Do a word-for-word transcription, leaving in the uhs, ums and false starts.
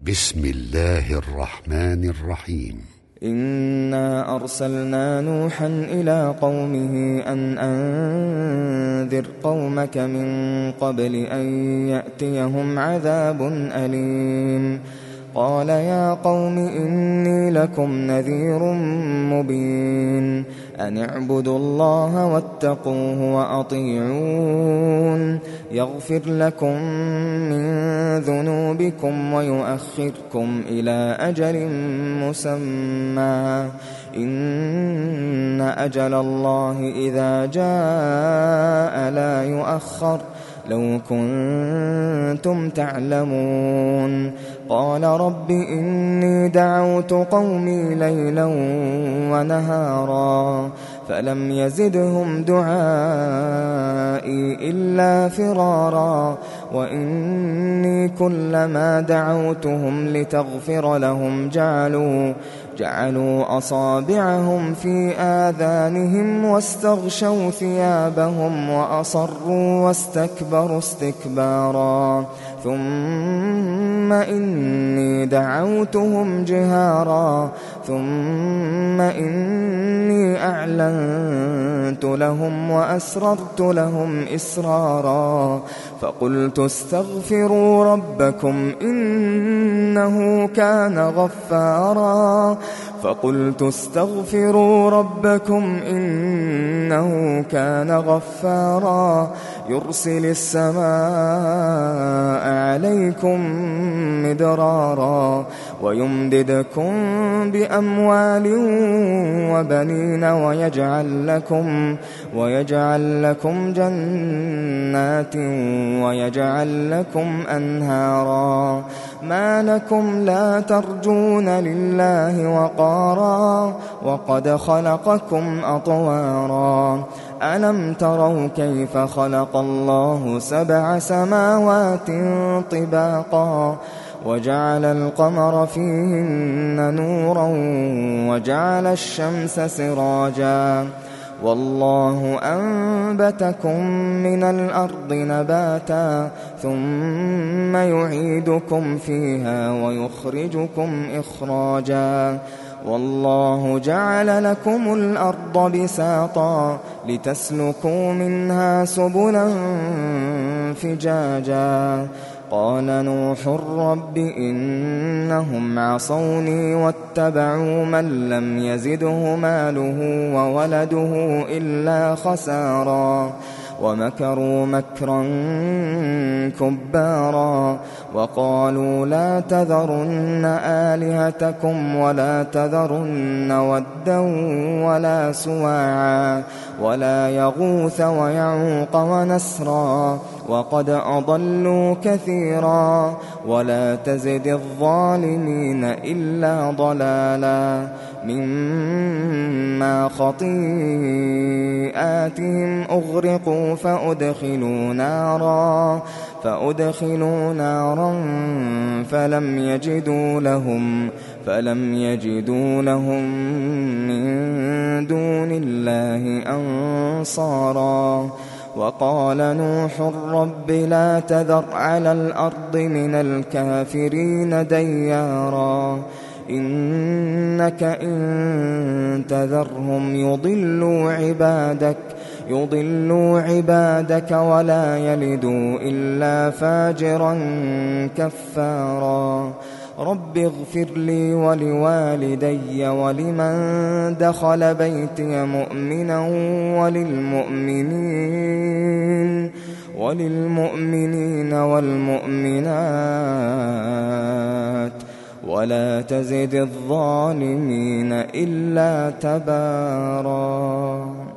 بسم الله الرحمن الرحيم. إنا أرسلنا نوحا إلى قومه أن أنذر قومك من قبل أن يأتيهم عذاب أليم. قال يا قوم إني لكم نذير مبين أن اعبدوا الله واتقوه وأطيعون يغفر لكم من ذنوبكم ويؤخركم إلى أجل مسمى إن أجل الله إذا جاء لا يؤخر لو كنتم تعلمون. قال رب إني دعوت قومي ليلا ونهارا فلم يزدهم دعائي إلا فرارا وإني كلما دعوتهم لتغفر لهم جعلوا جعلوا أصابعهم في آذانهم واستغشوا ثيابهم وأصروا واستكبروا استكبارا ثم إني دعوتهم جهارا ثم إني أعلنت لهم وأسررت لهم إسرارا فقلت استغفروا ربكم إنه كان غفارا فقلت استغفروا ربكم إنه كان غفارا يرسل السماء عليكم مدرارا ويمددكم بأموال وبنين ويجعل لكم ويجعل لكم جنات ويجعل لكم أنهارا ما لكم لا ترجون لله وقارا وقد خلقكم أطوارا ألم تروا كيف خلق الله سبع سماوات طباقا وجعل القمر فيهن نورا وجعل الشمس سراجا والله أنبتكم من الأرض نباتا ثم يعيدكم فيها ويخرجكم إخراجا والله جعل لكم الأرض بساطا لتسلكوا منها سبلا فجاجا قال نوح رب إنهم عصوني واتبعوا من لم يزده ماله وولده إلا خسارا ومكروا مكرا كبارا وقالوا لا تذرن آلهتكم ولا تذرن ودا ولا سواعا ولا يغوث ويعوق ونسرا وقد أضلوا كثيرا ولا تزد الظالمين إلا ضلالا مما خطيئاتهم أغرقوا فأدخلوا نارا فأدخلوا نارا فلم يجدوا لهم فلم يجدوا لهم من دون الله أنصارا وقال نوح رب لا تذر على الأرض من الكافرين ديارا إنك إن تذرهم يضلوا عبادك يضلوا عبادك ولا يلدوا إلا فاجرا كفارا رب اغفر لي ولوالدي ولمن دخل بيتي مؤمنا وللمؤمنين وللمؤمنين والمؤمنات ولا تزد الظالمين إلا تبارا.